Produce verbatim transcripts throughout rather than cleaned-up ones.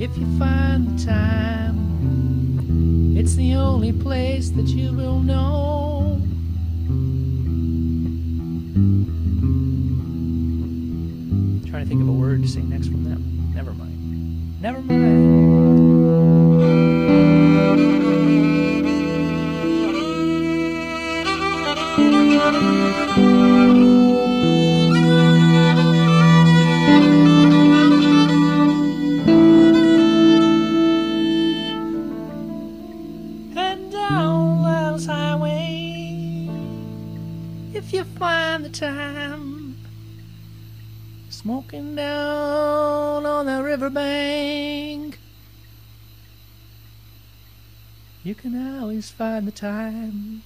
if you find the time. It's the only place that you will know. I'm trying to think of a word to sing next from them. Never mind. Never mind. Head down Love's Highway if you find the time. Smoking down on the riverbank, you can always find the time.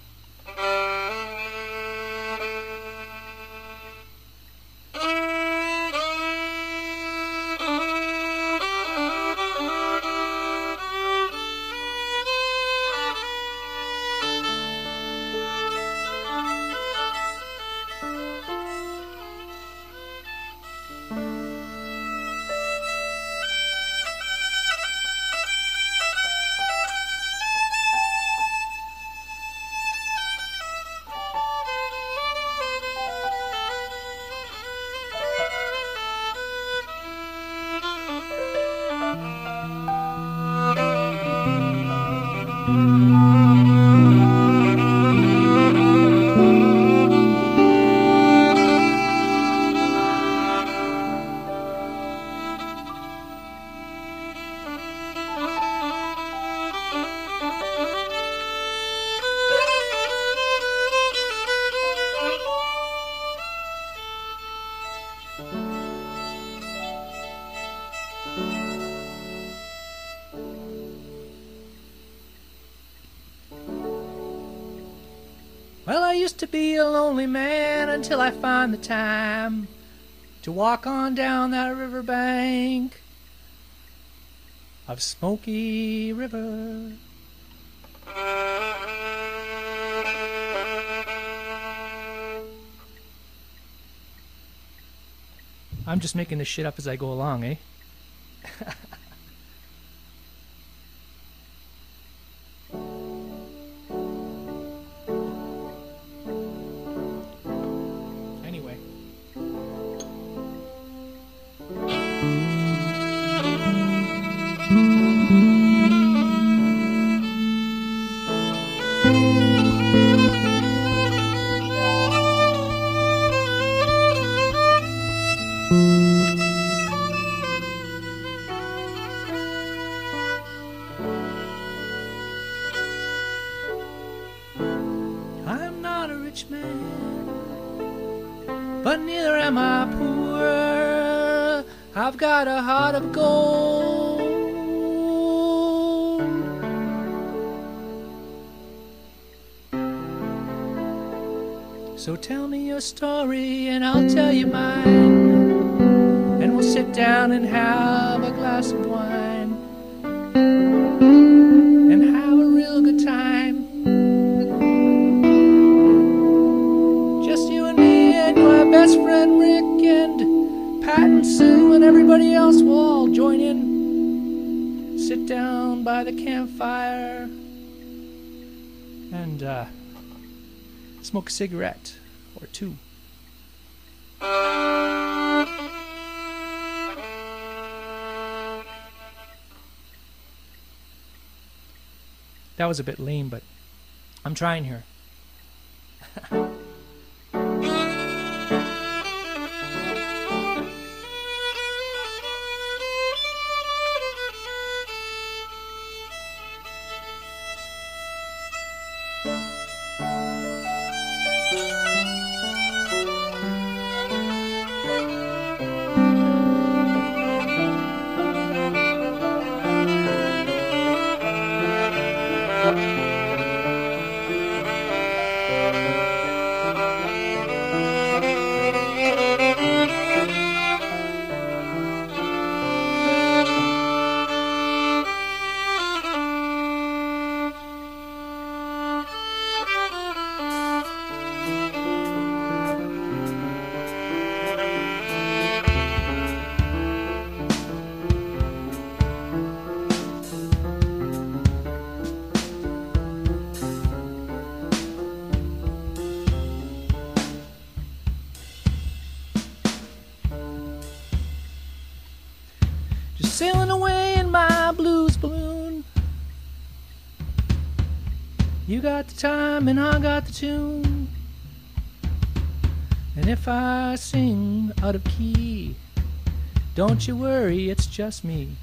Well, I used to be a lonely man until I find the time to walk on down that riverbank of Smoky River. I'm just making this shit up as I go along, eh? Anyway. I'm not a rich man, but neither am I poor. I've got a heart of gold. So tell me your story and I'll tell you mine, and we'll sit down and have a glass of wine and have a real good time. Just you and me and my best friend Rick and Pat and Sue and everybody else will all join in. Sit down by the campfire and uh, smoke a cigarette or two. That was a bit lame, but I'm trying here. sailing away in my blues balloon. You got the time and I got the tune. And if I sing out of key, don't you worry, it's just me.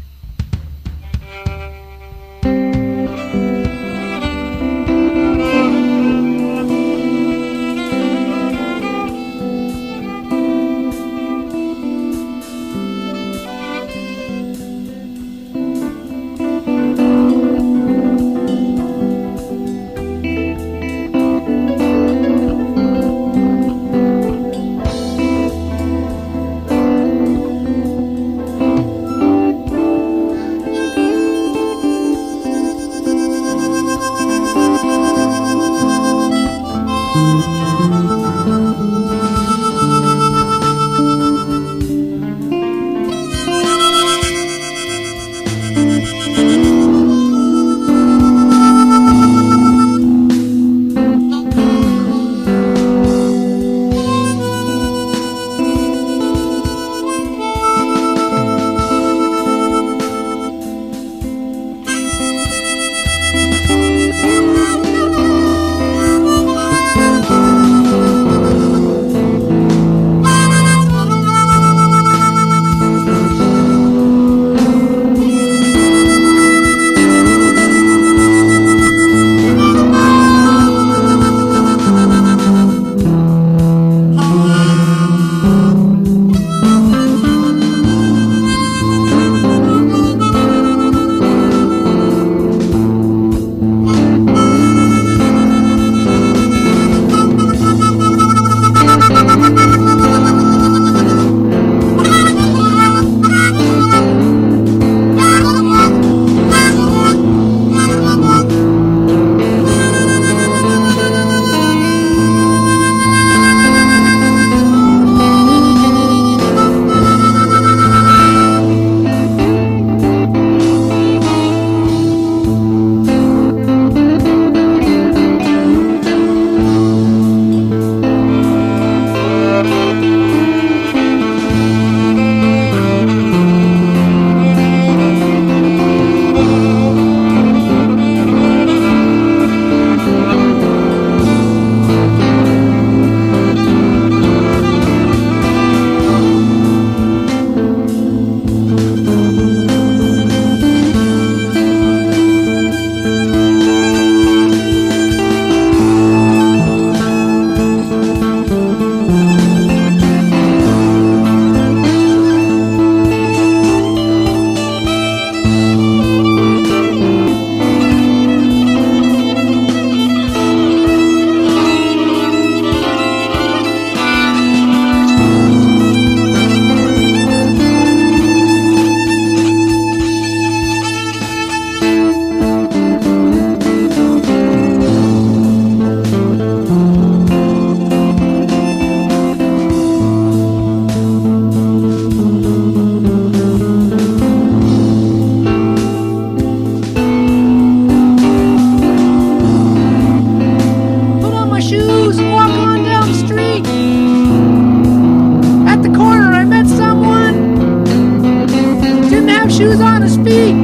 Shoes on his feet.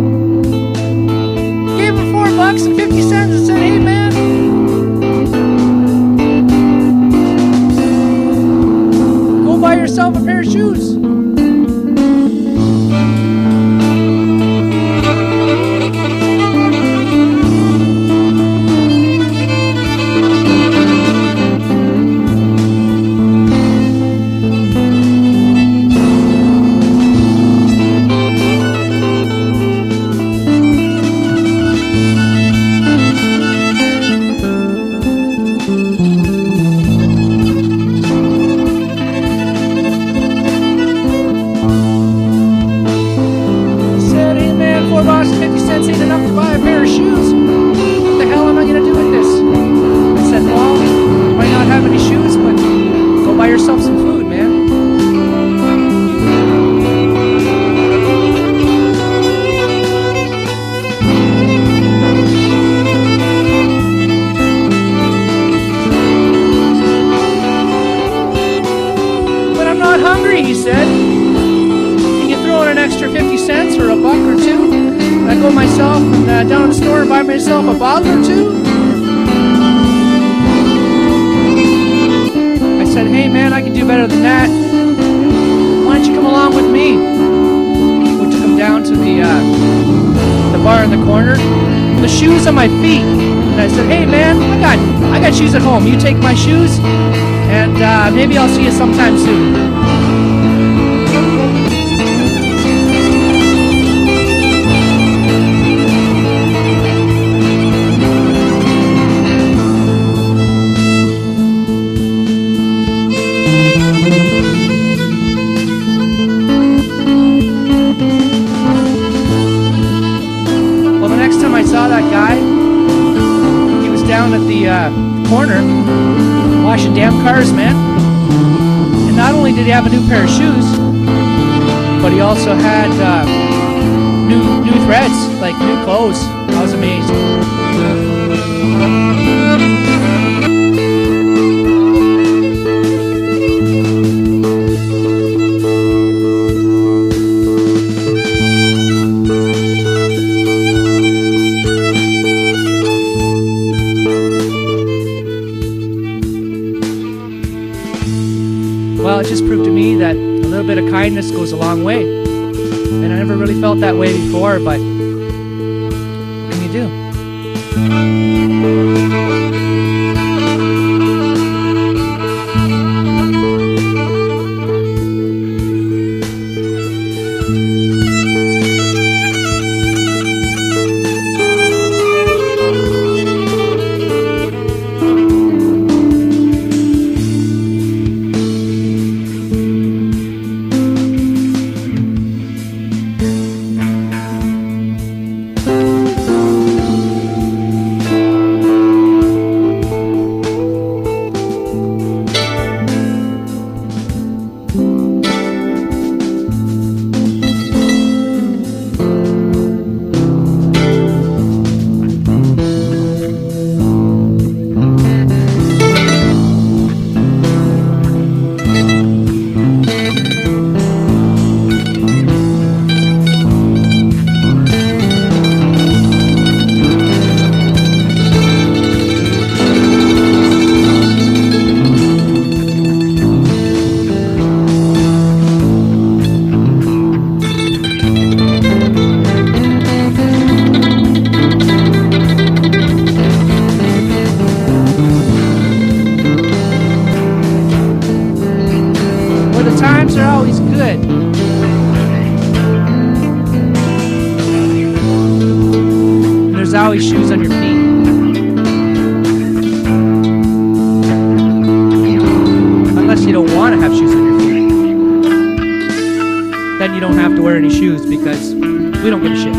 Gave him four bucks and fifty cents and said, "Hey man, go buy yourself a pair of shoes." cents or a buck or two. And I go myself and uh, down to the store and buy myself a bottle or two. I said, hey man, I can do better than that. Why don't you come along with me? We took him down to the uh, the bar in the corner. The shoes on my feet. And I said, hey man, I got I got shoes at home. You take my shoes, and uh, maybe I'll see you sometime soon. I saw that guy. He was down at the uh, corner washing damn cars, man. And not only did he have a new pair of shoes, but he also had uh, new new threads, like new clothes. I was amazed. Well, it just proved to me that a little bit of kindness goes a long way. And I never really felt that way before, but what can you do? The times are always good. And there's always shoes on your feet. Unless you don't want to have shoes on your feet. Then you don't have to wear any shoes because we don't give a shit.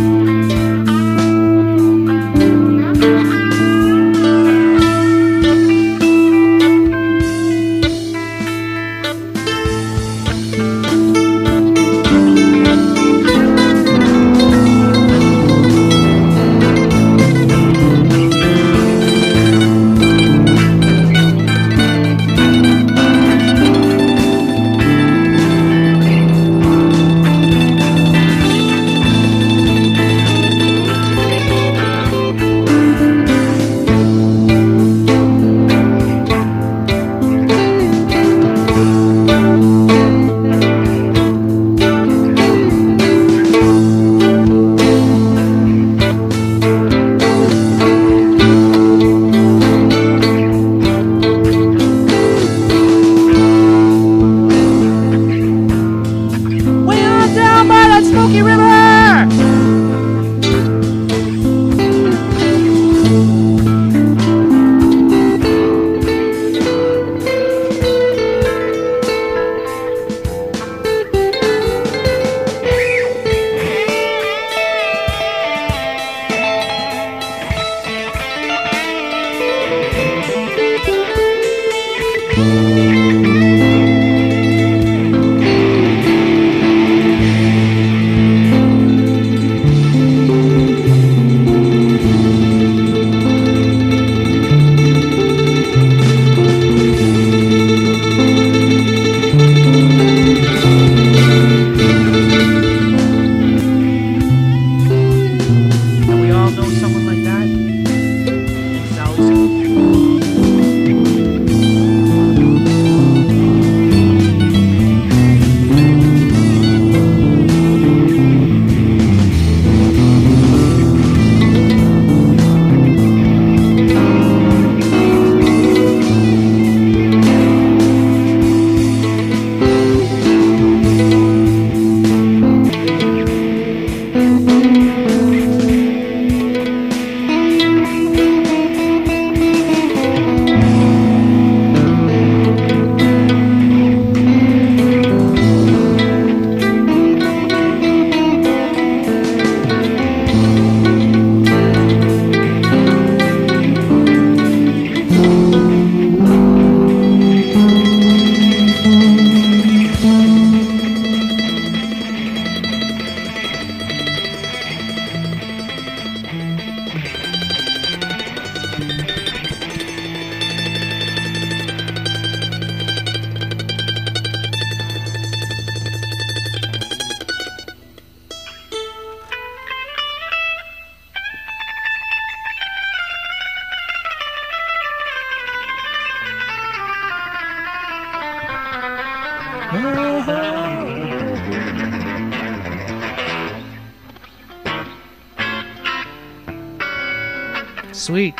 Sweet.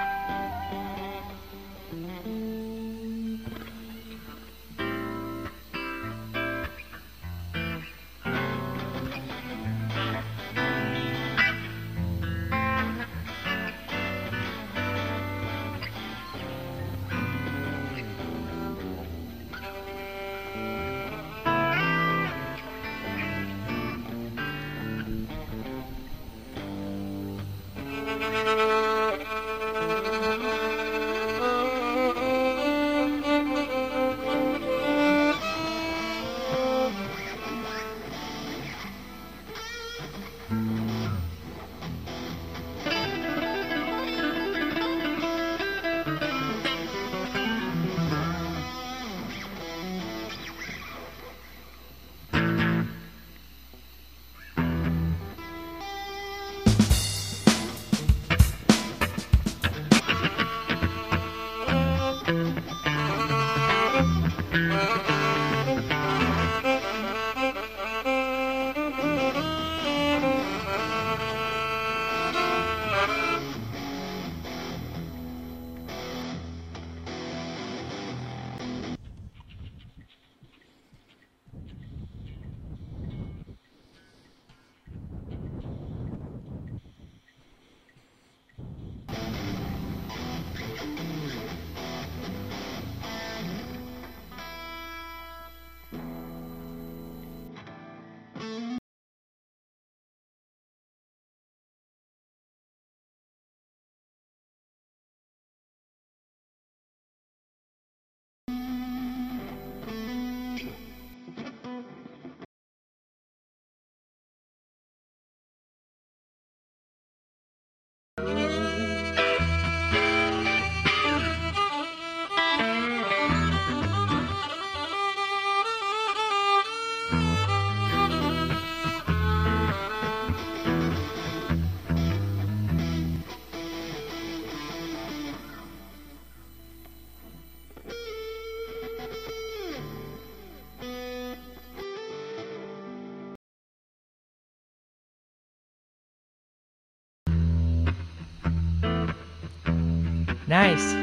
Nice.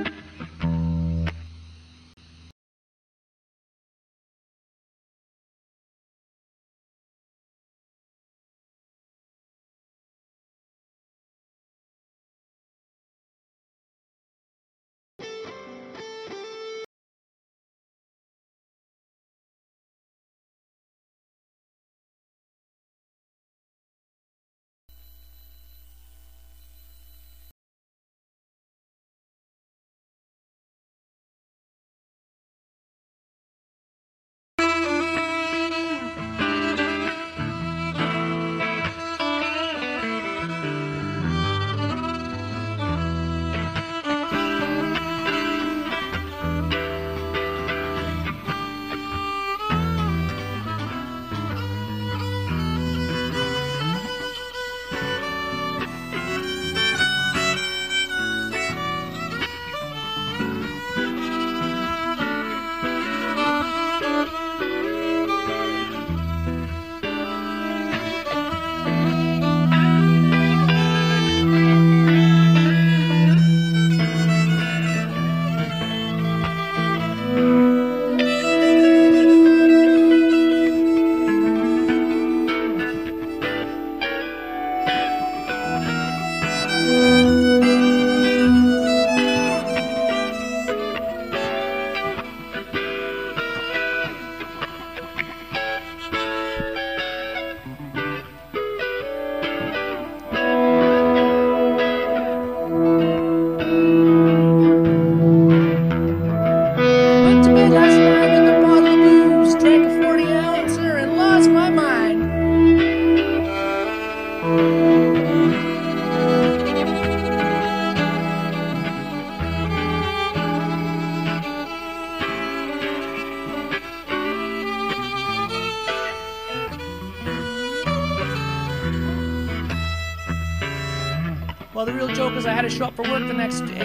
Well, the real joke is I had to show up for work the next day.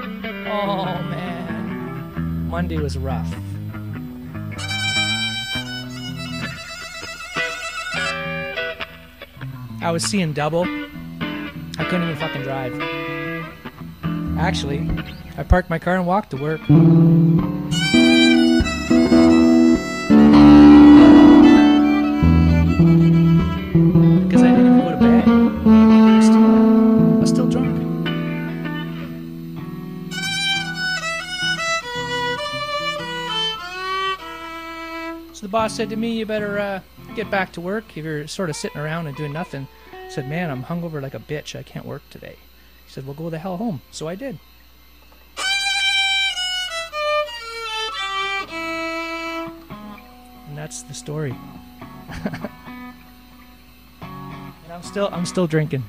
Oh, man. Monday was rough. I was seeing double. I couldn't even fucking drive. Actually, I parked my car and walked to work. Because I didn't even go to bed. I was still, I was still drunk. So the boss said to me, you better uh, get back to work if you're sort of sitting around and doing nothing. I said, man, I'm hungover like a bitch. I can't work today. He said, well, go the hell home. So I did. And that's the story. And I'm still, I'm still drinking.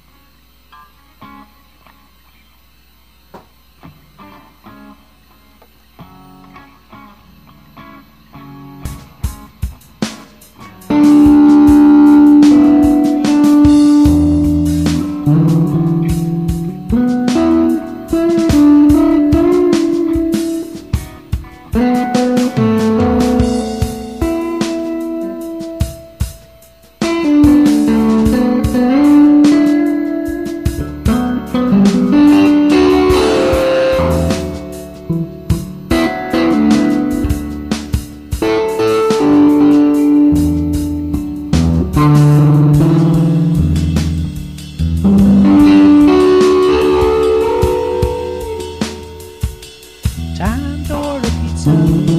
Time to order pizza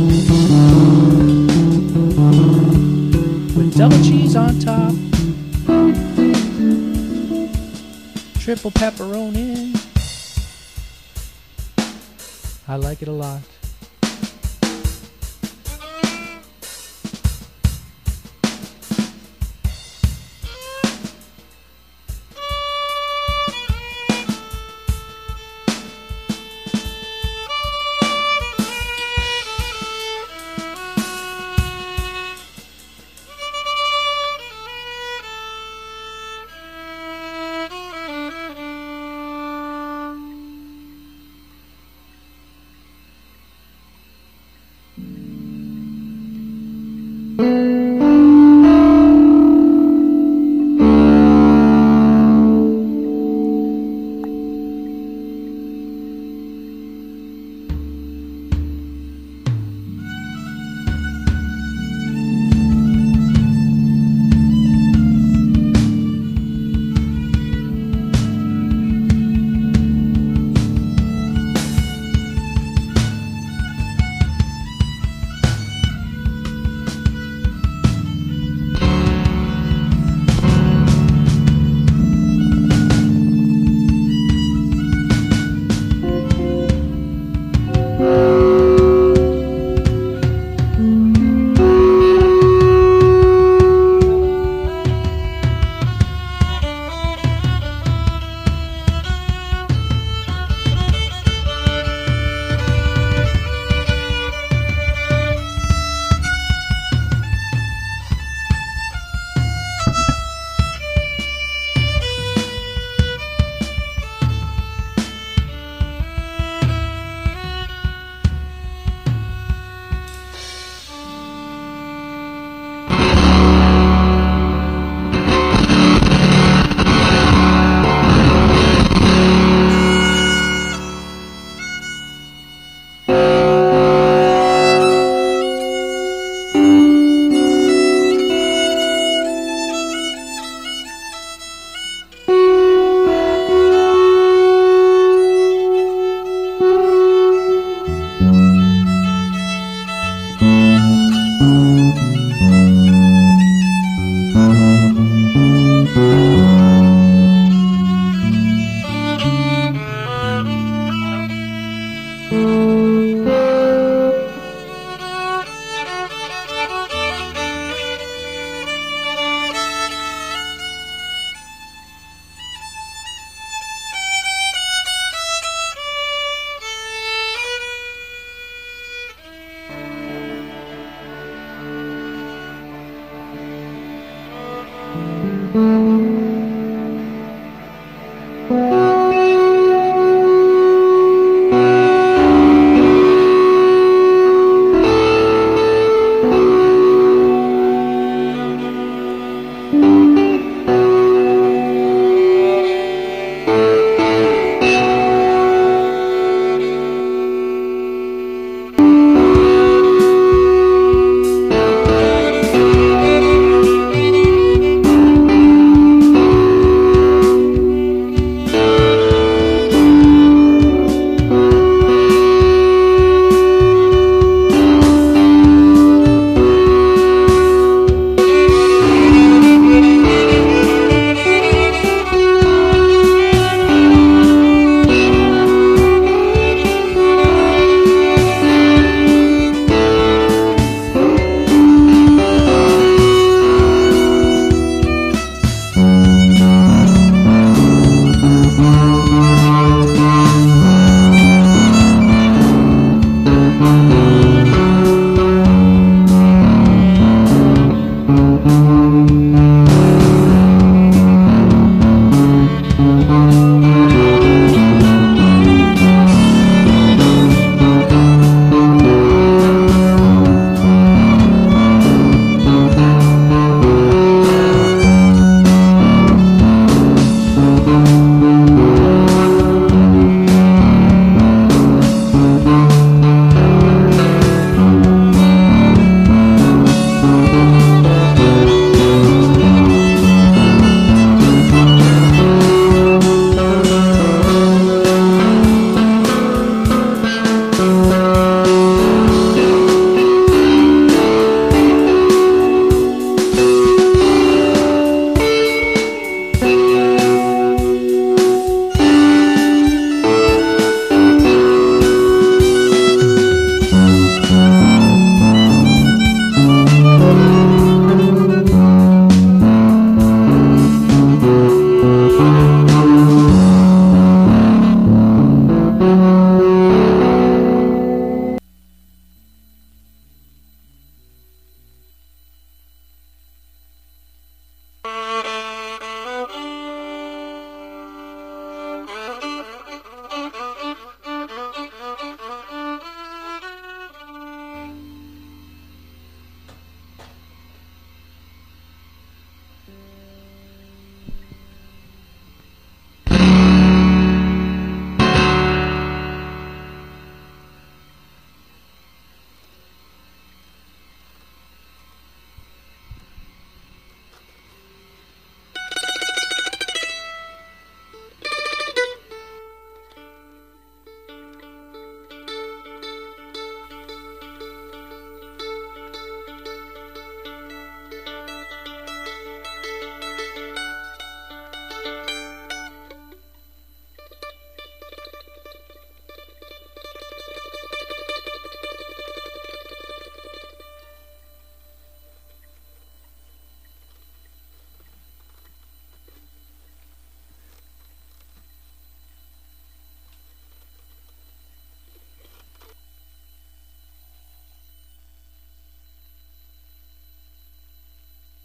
with double cheese on top, triple pepperoni. I like it a lot. Thank you.